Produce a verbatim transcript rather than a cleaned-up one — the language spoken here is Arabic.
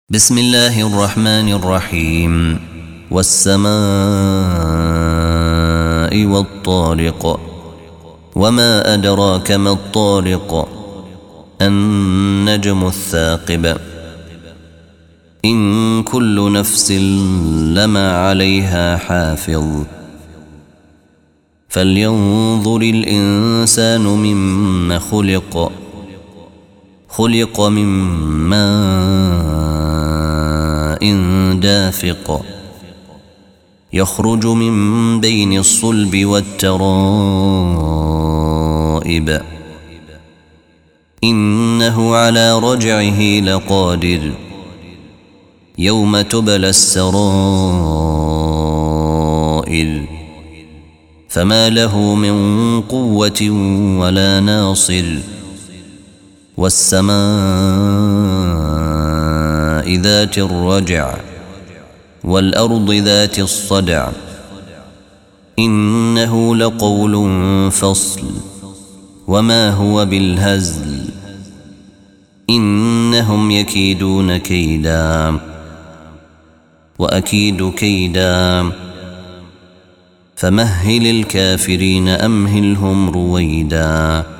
بسم الله الرحمن الرحيم. والسماء والطارق وما أدراك ما الطارق النجم الثاقب إن كل نفس لما عليها حافظ فلينظر الإنسان مما خلق خلق من ماء دافق يخرج من بين الصلب والترائب إنه على رجعه لقادر يوم تبلى السرائر فما له من قوة ولا ناصر والسماء ذات الرجع والأرض ذات الصدع إنه لقول فصل وما هو بالهزل إنهم يكيدون كيدا وأكيد كيدا فمهل الكافرين أمهلهم رويدا.